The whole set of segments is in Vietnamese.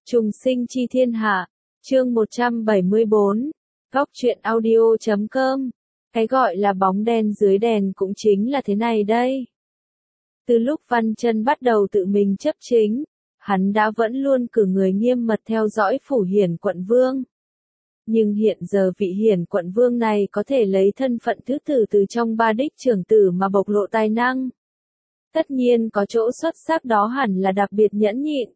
Trùng sinh chi thiên hạ, chương 174, góc truyện audio.com. Cái gọi là bóng đen dưới đèn cũng chính là thế này đây. Từ lúc Văn Chân bắt đầu tự mình chấp chính, hắn đã vẫn luôn cử người nghiêm mật theo dõi Phủ Hiển quận vương. Nhưng hiện giờ vị Hiển quận vương này có thể lấy thân phận thứ tử từ trong ba đích trưởng tử mà bộc lộ tài năng. Tất nhiên có chỗ xuất sắc đó hẳn là đặc biệt nhẫn nhịn.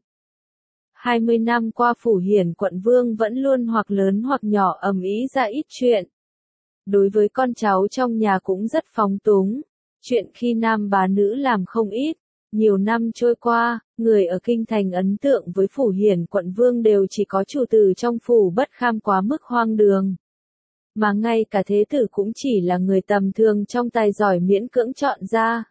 20 năm qua Phủ Hiển quận vương vẫn luôn hoặc lớn hoặc nhỏ ầm ĩ ra ít chuyện. Đối với con cháu trong nhà cũng rất phóng túng. Chuyện khi nam bá nữ làm không ít. Nhiều năm trôi qua, người ở kinh thành ấn tượng với Phủ Hiển quận vương đều chỉ có chủ tử trong phủ bất kham quá mức hoang đường. Mà ngay cả thế tử cũng chỉ là người tầm thường trong tài giỏi miễn cưỡng chọn ra.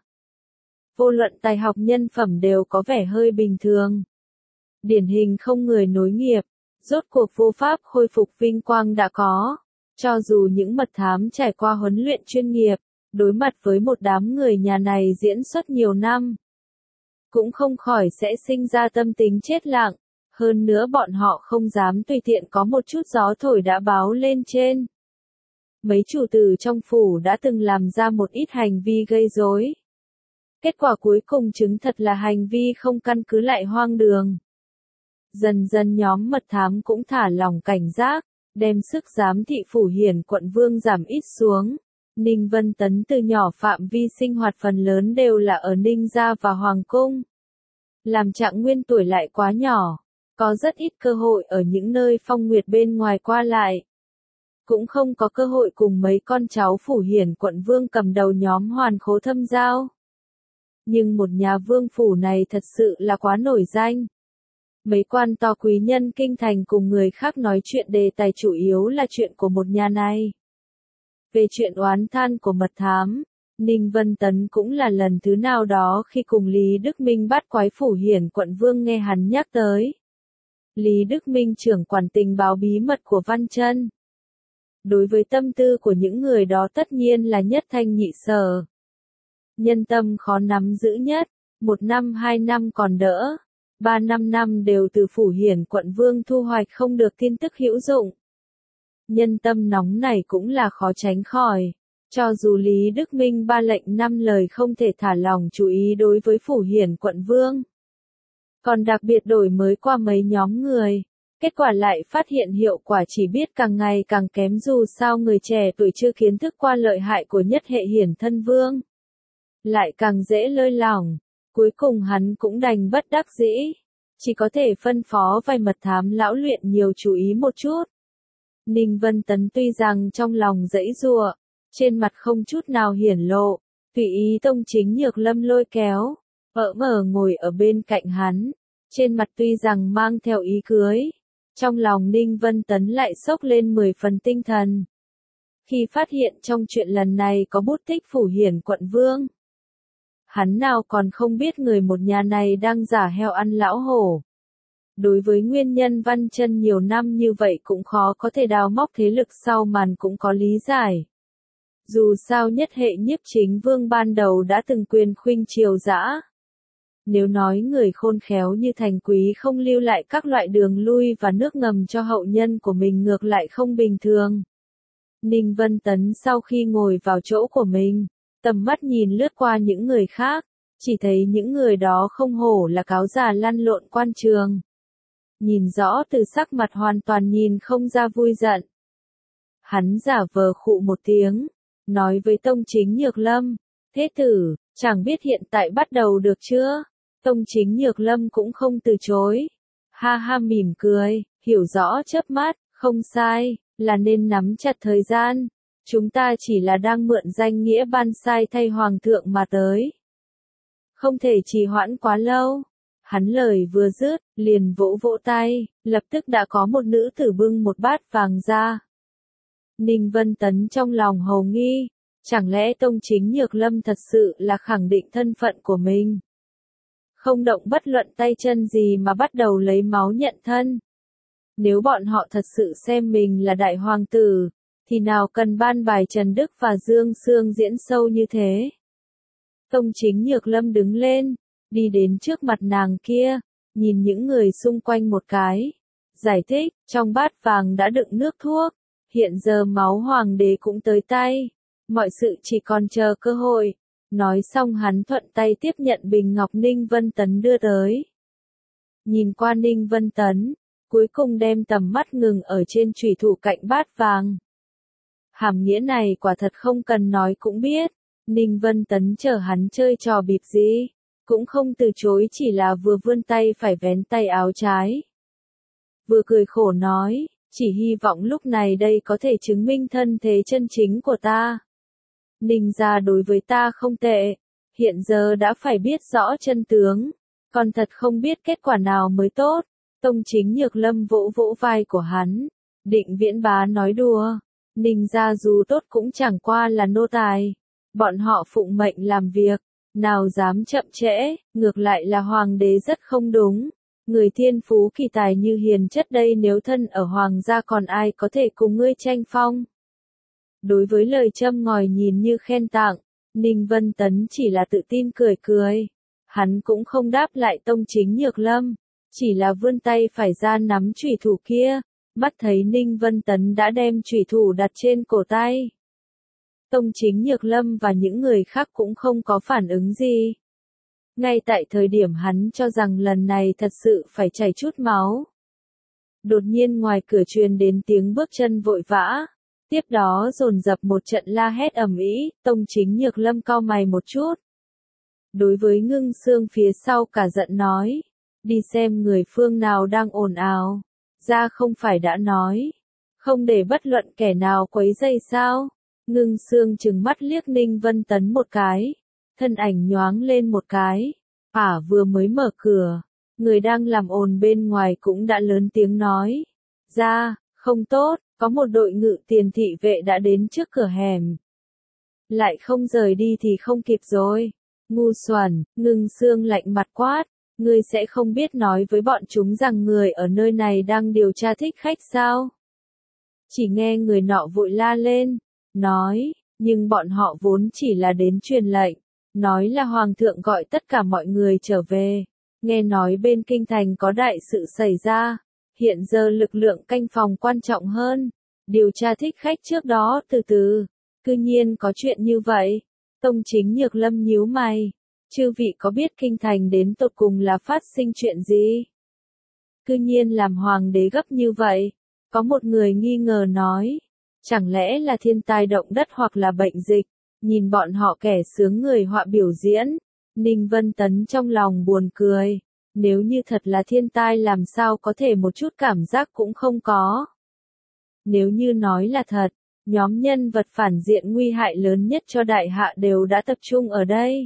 Vô luận tài học nhân phẩm đều có vẻ hơi bình thường. Điển hình không người nối nghiệp, rốt cuộc vô pháp khôi phục vinh quang đã có. Cho dù những mật thám trải qua huấn luyện chuyên nghiệp, đối mặt với một đám người nhà này diễn xuất nhiều năm, cũng không khỏi sẽ sinh ra tâm tính chết lặng, hơn nữa bọn họ không dám tùy tiện có một chút gió thổi đã báo lên trên. Mấy chủ tử trong phủ đã từng làm ra một ít hành vi gây rối. Kết quả cuối cùng chứng thật là hành vi không căn cứ lại hoang đường. Dần dần nhóm mật thám cũng thả lỏng cảnh giác, đem sức giám thị Phủ Hiển quận vương giảm ít xuống. Ninh Vân Tấn từ nhỏ phạm vi sinh hoạt phần lớn đều là ở Ninh Gia và Hoàng Cung. Làm Trạng Nguyên tuổi lại quá nhỏ, có rất ít cơ hội ở những nơi phong nguyệt bên ngoài qua lại. Cũng không có cơ hội cùng mấy con cháu Phủ Hiển quận vương cầm đầu nhóm Hoàn Khố thâm giao. Nhưng một nhà vương phủ này thật sự là quá nổi danh. Mấy quan to quý nhân kinh thành cùng người khác nói chuyện đề tài chủ yếu là chuyện của một nhà này. Về chuyện oán than của mật thám, Ninh Vân Tấn cũng là lần thứ nào đó khi cùng Lý Đức Minh bắt quái Phủ Hiển quận vương nghe hắn nhắc tới. Lý Đức Minh trưởng quản tình báo bí mật của Văn Chân. Đối với tâm tư của những người đó tất nhiên là nhất thanh nhị sở. Nhân tâm khó nắm giữ nhất, 1 năm 2 năm còn đỡ. 3-5 năm đều từ Phủ Hiển quận vương thu hoạch không được tin tức hữu dụng. Nhân tâm nóng này cũng là khó tránh khỏi. Cho dù Lý Đức Minh 3 lệnh 5 lời không thể thả lòng chú ý đối với Phủ Hiển quận vương. Còn đặc biệt đổi mới qua mấy nhóm người. Kết quả lại phát hiện hiệu quả chỉ biết càng ngày càng kém dù sao người trẻ tuổi chưa kiến thức qua lợi hại của nhất hệ hiển thân vương. Lại càng dễ lơi lỏng. Cuối cùng hắn cũng đành bất đắc dĩ, chỉ có thể phân phó vài mật thám lão luyện nhiều chú ý một chút. Ninh Vân Tấn tuy rằng trong lòng giãy giụa, trên mặt không chút nào hiển lộ, tùy ý Tông Chính Nhược Lâm lôi kéo, mở ngồi ở bên cạnh hắn, trên mặt tuy rằng mang theo ý cưới, trong lòng Ninh Vân Tấn lại sốc lên 10 phần tinh thần. Khi phát hiện trong chuyện lần này có bút tích Phủ Hiển quận vương, hắn nào còn không biết người một nhà này đang giả heo ăn lão hổ. Đối với nguyên nhân Văn Chân nhiều năm như vậy cũng khó có thể đào móc thế lực sau màn cũng có lý giải. Dù sao nhất hệ nhiếp chính vương ban đầu đã từng quyền khuynh triều dã. Nếu nói người khôn khéo như Thành Quý không lưu lại các loại đường lui và nước ngầm cho hậu nhân của mình ngược lại không bình thường. Ninh Vân Tấn sau khi ngồi vào chỗ của mình, tầm mắt nhìn lướt qua những người khác, chỉ thấy những người đó không hổ là cáo già lăn lộn quan trường. Nhìn rõ từ sắc mặt hoàn toàn nhìn không ra vui giận. Hắn giả vờ khụ một tiếng, nói với Tông Chính Nhược Lâm, thế tử, chẳng biết hiện tại bắt đầu được chưa? Tông Chính Nhược Lâm cũng không từ chối. Ha ha mỉm cười, hiểu rõ chớp mắt, không sai, là nên nắm chặt thời gian. Chúng ta chỉ là đang mượn danh nghĩa ban sai thay hoàng thượng mà tới. Không thể trì hoãn quá lâu. Hắn lời vừa dứt, liền vỗ vỗ tay, lập tức đã có một nữ tử bưng một bát vàng ra. Ninh Vân Tấn trong lòng hồ nghi, chẳng lẽ Tông Chính Nhược Lâm thật sự là khẳng định thân phận của mình. Không động bất luận tay chân gì mà bắt đầu lấy máu nhận thân. Nếu bọn họ thật sự xem mình là đại hoàng tử, thì nào cần ban bài Trần Đức và Dương Xương diễn sâu như thế. Tông Chính Nhược Lâm đứng lên, đi đến trước mặt nàng kia, nhìn những người xung quanh một cái. Giải thích, trong bát vàng đã đựng nước thuốc, hiện giờ máu hoàng đế cũng tới tay, mọi sự chỉ còn chờ cơ hội. Nói xong hắn thuận tay tiếp nhận bình ngọc Ninh Vân Tấn đưa tới. Nhìn qua Ninh Vân Tấn, cuối cùng đem tầm mắt ngừng ở trên chủy thủ cạnh bát vàng. Hàm nghĩa này quả thật không cần nói cũng biết, Ninh Vân Tấn chờ hắn chơi trò bịp gì, cũng không từ chối, chỉ là vừa vươn tay phải vén tay áo trái. Vừa cười khổ nói, chỉ hy vọng lúc này đây có thể chứng minh thân thế chân chính của ta. Ninh gia đối với ta không tệ, hiện giờ đã phải biết rõ chân tướng, còn thật không biết kết quả nào mới tốt. Tông Chính Nhược Lâm vỗ vỗ vai của hắn, Định Viễn Bá nói đùa, Ninh gia dù tốt cũng chẳng qua là nô tài, bọn họ phụng mệnh làm việc, nào dám chậm trễ, ngược lại là hoàng đế rất không đúng. Người thiên phú kỳ tài như hiền chất đây nếu thân ở hoàng gia còn ai có thể cùng ngươi tranh phong. Đối với lời châm ngòi nhìn như khen tặng, Ninh Vân Tấn chỉ là tự tin cười cười. Hắn cũng không đáp lại Tông Chính Nhược Lâm, chỉ là vươn tay phải ra nắm chủy thủ kia, mắt thấy Ninh Vân Tấn đã đem chủy thủ đặt trên cổ tay. Tông Chính Nhược Lâm và những người khác cũng không có phản ứng gì. Ngay tại thời điểm hắn cho rằng lần này thật sự phải chảy chút máu. Đột nhiên ngoài cửa truyền đến tiếng bước chân vội vã. Tiếp đó dồn dập một trận la hét ầm ĩ, Tông Chính Nhược Lâm cau mày một chút. Đối với Ngưng Xương phía sau cả giận nói, đi xem người phương nào đang ồn ào, ra không phải đã nói, không để bất luận kẻ nào quấy rầy sao. Ngưng Xương trừng mắt liếc Ninh Vân Tấn một cái, thân ảnh nhoáng lên một cái, vừa mới mở cửa, người đang làm ồn bên ngoài cũng đã lớn tiếng nói, ra, không tốt. Có một đội ngự tiền thị vệ đã đến trước cửa hẻm. Lại không rời đi thì không kịp rồi. Ngu xuẩn, Ngưng Xương lạnh mặt quát. Ngươi sẽ không biết nói với bọn chúng rằng người ở nơi này đang điều tra thích khách sao? Chỉ nghe người nọ vội la lên. Nói, nhưng bọn họ vốn chỉ là đến truyền lệnh. Nói là Hoàng thượng gọi tất cả mọi người trở về. Nghe nói bên kinh thành có đại sự xảy ra. Hiện giờ lực lượng canh phòng quan trọng hơn, điều tra thích khách trước đó từ từ, cư nhiên có chuyện như vậy. Tông Chính Nhược Lâm nhíu mày, chư vị có biết kinh thành đến tột cùng là phát sinh chuyện gì? Cư nhiên làm hoàng đế gấp như vậy, có một người nghi ngờ nói, chẳng lẽ là thiên tai động đất hoặc là bệnh dịch, nhìn bọn họ kẻ sướng người họa biểu diễn, Ninh Vân Tấn trong lòng buồn cười. Nếu như thật là thiên tai làm sao có thể một chút cảm giác cũng không có. Nếu như nói là thật, nhóm nhân vật phản diện nguy hại lớn nhất cho đại hạ đều đã tập trung ở đây.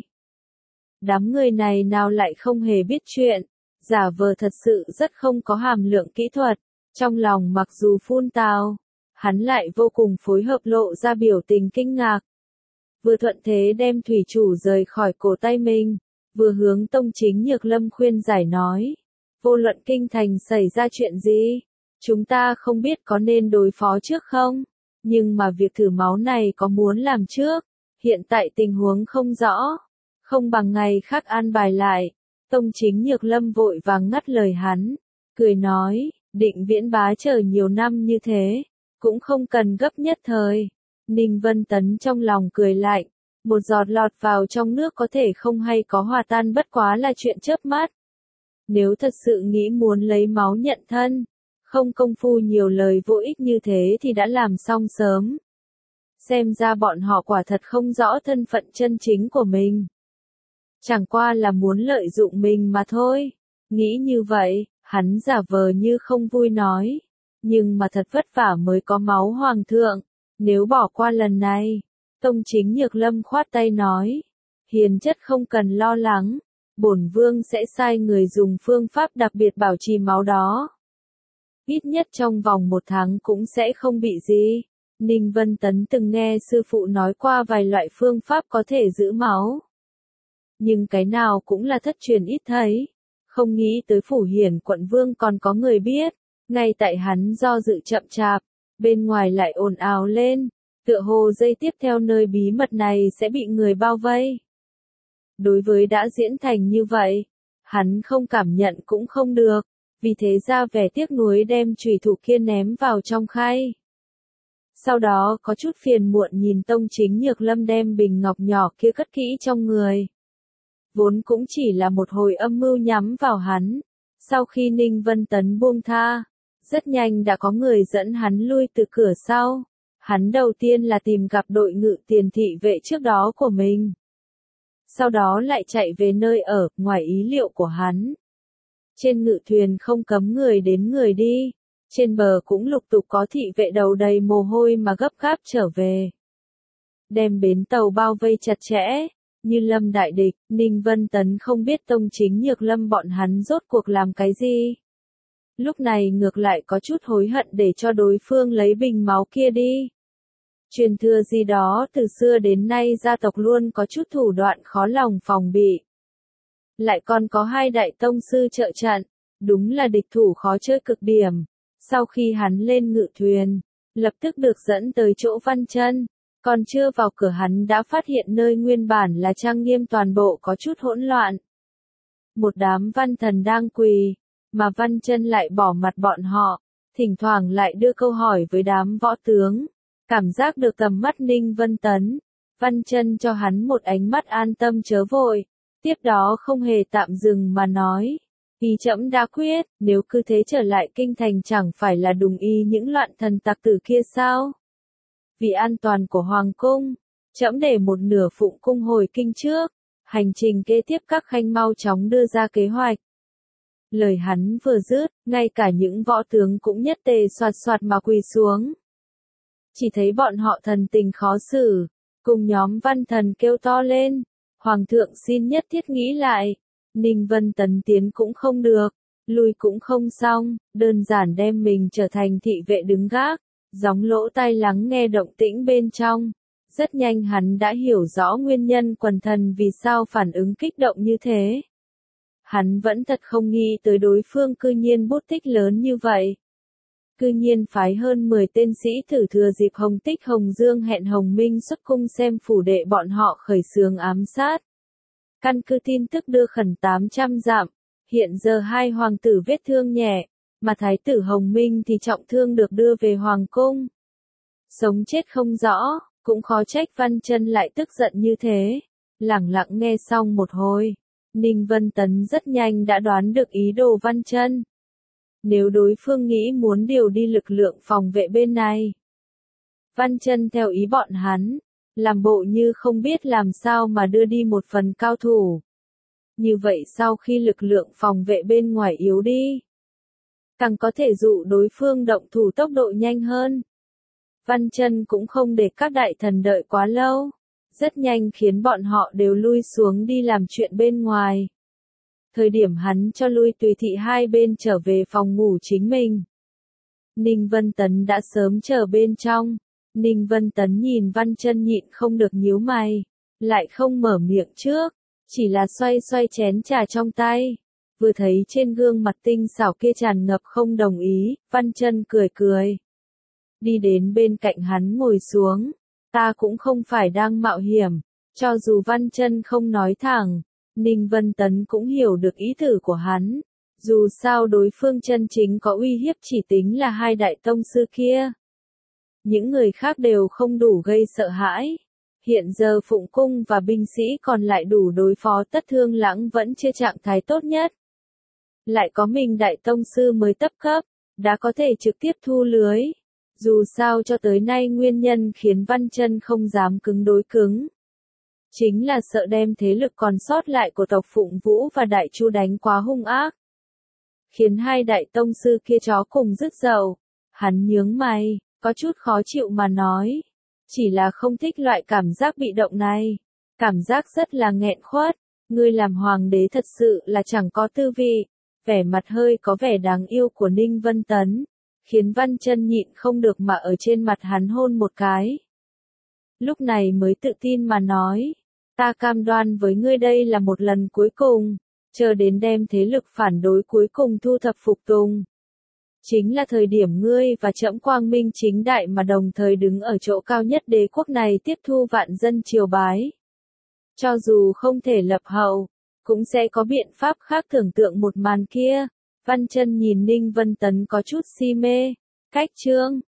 Đám người này nào lại không hề biết chuyện, giả vờ thật sự rất không có hàm lượng kỹ thuật, trong lòng mặc dù phun tào, hắn lại vô cùng phối hợp lộ ra biểu tình kinh ngạc. Vừa thuận thế đem thủy chủ rời khỏi cổ tay mình. Vừa hướng Tông Chính Nhược Lâm khuyên giải nói, vô luận kinh thành xảy ra chuyện gì, chúng ta không biết có nên đối phó trước không, nhưng mà việc thử máu này có muốn làm trước, hiện tại tình huống không rõ, không bằng ngày khác an bài lại. Tông Chính Nhược Lâm vội vàng ngắt lời hắn, cười nói, Định Viễn Bá chờ nhiều năm như thế, cũng không cần gấp nhất thời. Ninh Vân Tấn trong lòng cười lạnh. Một giọt lọt vào trong nước có thể không hay có hòa tan bất quá là chuyện chớp mắt. Nếu thật sự nghĩ muốn lấy máu nhận thân, không công phu nhiều lời vô ích như thế thì đã làm xong sớm. Xem ra bọn họ quả thật không rõ thân phận chân chính của mình. Chẳng qua là muốn lợi dụng mình mà thôi. Nghĩ như vậy, hắn giả vờ như không vui nói. Nhưng mà thật vất vả mới có máu hoàng thượng. Nếu bỏ qua lần này, Tông Chính Nhược Lâm khoát tay nói, hiền chất không cần lo lắng, bổn vương sẽ sai người dùng phương pháp đặc biệt bảo trì máu đó. Ít nhất trong vòng 1 tháng cũng sẽ không bị gì. Ninh Vân Tấn từng nghe sư phụ nói qua vài loại phương pháp có thể giữ máu. Nhưng cái nào cũng là thất truyền ít thấy. Không nghĩ tới Phủ Hiển quận vương còn có người biết. Ngay tại hắn do dự chậm chạp, bên ngoài lại ồn ào lên. Tựa hồ giây tiếp theo nơi bí mật này sẽ bị người bao vây. Đối với đã diễn thành như vậy, Hắn không cảm nhận cũng không được, vì thế ra vẻ tiếc nuối đem chùy thủ kia ném vào trong khay. Sau đó có chút phiền muộn nhìn Tông Chính Nhược Lâm đem bình ngọc nhỏ kia cất kỹ trong người. Vốn cũng chỉ là một hồi âm mưu nhắm vào hắn. Sau khi Ninh Vân Tấn buông tha, rất nhanh đã có người dẫn hắn lui từ cửa sau. Hắn đầu tiên là tìm gặp đội ngự tiền thị vệ trước đó của mình. Sau đó lại chạy về nơi ở, ngoài ý liệu của hắn. Trên ngự thuyền không cấm người đến người đi. Trên bờ cũng lục tục có thị vệ đầu đầy mồ hôi mà gấp gáp trở về. Đem bến tàu bao vây chặt chẽ, như lâm đại địch, Ninh Vân Tấn không biết Tông Chính Nhược Lâm bọn hắn rốt cuộc làm cái gì. Lúc này ngược lại có chút hối hận để cho đối phương lấy bình máu kia đi. Truyền thừa gì đó từ xưa đến nay gia tộc luôn có chút thủ đoạn khó lòng phòng bị. Lại còn có hai đại tông sư trợ trận, đúng là địch thủ khó chơi cực điểm. Sau khi hắn lên ngự thuyền, lập tức được dẫn tới chỗ Văn Chân, còn chưa vào cửa hắn đã phát hiện nơi nguyên bản là trang nghiêm toàn bộ có chút hỗn loạn. Một đám văn thần đang quỳ, mà Văn Chân lại bỏ mặt bọn họ, thỉnh thoảng lại đưa câu hỏi với đám võ tướng. Cảm giác được tầm mắt Ninh Vân Tấn, Văn Chân cho hắn một ánh mắt an tâm chớ vội, tiếp đó không hề tạm dừng mà nói. Ý trẫm đã quyết, nếu cứ thế trở lại kinh thành chẳng phải là đùng y những loạn thần tặc tử kia sao? Vì an toàn của hoàng cung, trẫm để một nửa phụng cung hồi kinh trước, hành trình kế tiếp các khanh mau chóng đưa ra kế hoạch. Lời hắn vừa dứt, ngay cả những võ tướng cũng nhất tề soạt soạt mà quỳ xuống. Chỉ thấy bọn họ thần tình khó xử, cùng nhóm văn thần kêu to lên, hoàng thượng xin nhất thiết nghĩ lại. Ninh Vân Tấn tiến cũng không được, lui cũng không xong, đơn giản đem mình trở thành thị vệ đứng gác, gióng lỗ tai lắng nghe động tĩnh bên trong. Rất nhanh hắn đã hiểu rõ nguyên nhân quần thần vì sao phản ứng kích động như thế. Hắn vẫn thật không nghĩ tới đối phương cư nhiên bút tích lớn như vậy. Cư nhiên phái hơn 10 tên sĩ thử thừa dịp Hồng Tích Hồng Dương hẹn Hồng Minh xuất cung xem phủ đệ bọn họ khởi xướng ám sát. Căn cứ tin tức đưa khẩn 800 dặm, hiện giờ hai hoàng tử vết thương nhẹ, mà thái tử Hồng Minh thì trọng thương được đưa về hoàng cung. Sống chết không rõ, cũng khó trách Văn Chân lại tức giận như thế. Lẳng lặng nghe xong một hồi, Ninh Vân Tấn rất nhanh đã đoán được ý đồ Văn Chân. Nếu đối phương nghĩ muốn điều đi lực lượng phòng vệ bên này, Văn Chân theo ý bọn hắn, làm bộ như không biết làm sao mà đưa đi một phần cao thủ. Như vậy sau khi lực lượng phòng vệ bên ngoài yếu đi, càng có thể dụ đối phương động thủ tốc độ nhanh hơn. Văn Chân cũng không để các đại thần đợi quá lâu, rất nhanh khiến bọn họ đều lui xuống đi làm chuyện bên ngoài. Thời điểm hắn cho lui tùy thị hai bên trở về phòng ngủ chính mình, Ninh Vân Tấn đã sớm chờ bên trong. Ninh Vân Tấn nhìn Văn Chân nhịn không được nhíu mày, lại không mở miệng trước, chỉ là xoay xoay chén trà trong tay. Vừa thấy trên gương mặt tinh xảo kia tràn ngập không đồng ý, Văn Chân cười cười. Đi đến bên cạnh hắn ngồi xuống, ta cũng không phải đang mạo hiểm, cho dù Văn Chân không nói thẳng, Ninh Vân Tấn cũng hiểu được ý tưởng của hắn. Dù sao đối phương chân chính có uy hiếp chỉ tính là hai đại tông sư kia. Những người khác đều không đủ gây sợ hãi. Hiện giờ Phụng Cung và binh sĩ còn lại đủ đối phó Tất Thương Lãng vẫn chưa trạng thái tốt nhất. Lại có mình đại tông sư mới tấp cấp, đã có thể trực tiếp thu lưới. Dù sao cho tới nay nguyên nhân khiến Văn Chân không dám cứng đối cứng, chính là sợ đem thế lực còn sót lại của tộc Phụng Vũ và Đại Chu đánh quá hung ác, khiến hai đại tông sư kia chó cùng rứt dầu. Hắn nhướng mày, có chút khó chịu mà nói, chỉ là không thích loại cảm giác bị động này, cảm giác rất là nghẹn khuất. Ngươi làm hoàng đế thật sự là chẳng có tư vị. Vẻ mặt hơi có vẻ đáng yêu của Ninh Vân Tấn, khiến Văn Chân nhịn không được mà ở trên mặt hắn hôn một cái. Lúc này mới tự tin mà nói, ta cam đoan với ngươi đây là một lần cuối cùng, chờ đến đem thế lực phản đối cuối cùng thu thập phục tùng. Chính là thời điểm ngươi và trẫm quang minh chính đại mà đồng thời đứng ở chỗ cao nhất đế quốc này tiếp thu vạn dân triều bái. Cho dù không thể lập hậu, cũng sẽ có biện pháp khác tưởng tượng một màn kia. Văn Chân nhìn Ninh Vân Tấn có chút si mê. Cách Trương